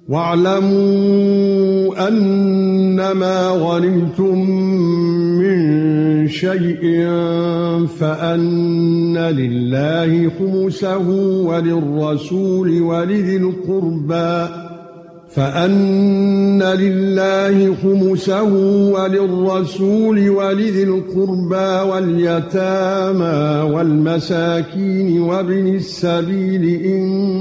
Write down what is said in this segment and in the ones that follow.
واعلموا أنما غنمتم من شيء فأن لله خمسه وللرسول ولذي القربى واليتامى والمساكين وابن السبيل إن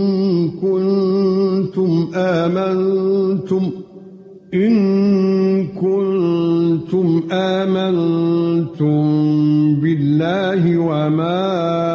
كنتم آمنتم بالله وما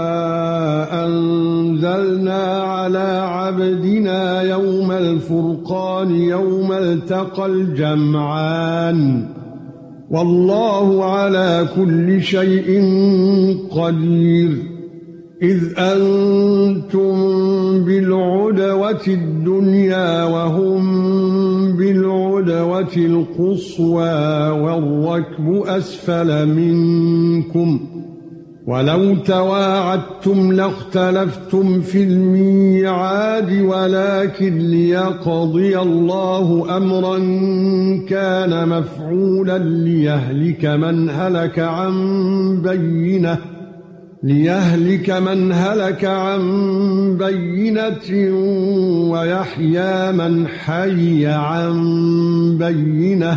أنزلنا على عبدنا يوم الفرقان يوم التقى الجمعان والله على كل شيء قدير إذ أنتم بالعدوة الدنيا وهم بالعدوة القصوى والركب أسفل منكم ولو تواعدتم لاختلفتم في الميعاد ولكن ليقضي الله أمرا كان مفعولا ليهلك من هلك عن بينة ويحيى من حي عن بينة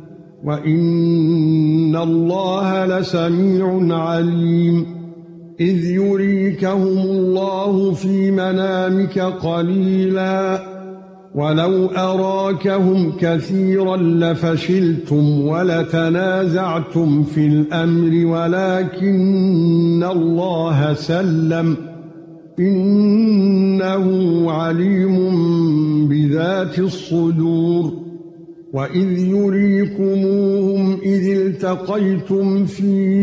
وإن الله لسميع عليم إذ يريكهم الله في منامك قليلا ولو أراكهم كثيرا لفشلتم ولتنازعتم في الأمر ولكن الله سلم إنه عليم بذات الصدور وإذ يريكموهم إذ التقيتم في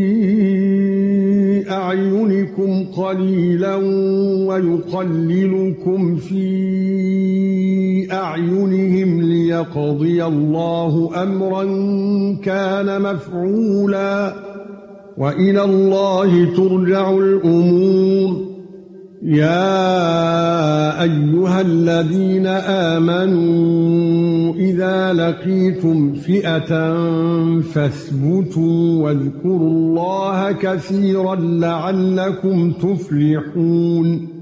أعينكم قليلا ويقللكم في أعينهم ليقضي الله أمرا كان مفعولا وإلى الله ترجع الأمور يا أيها الذين آمنوا إذا لقيتم فئة فاثبتوا واذكروا الله كثيرا لعلكم تفلحون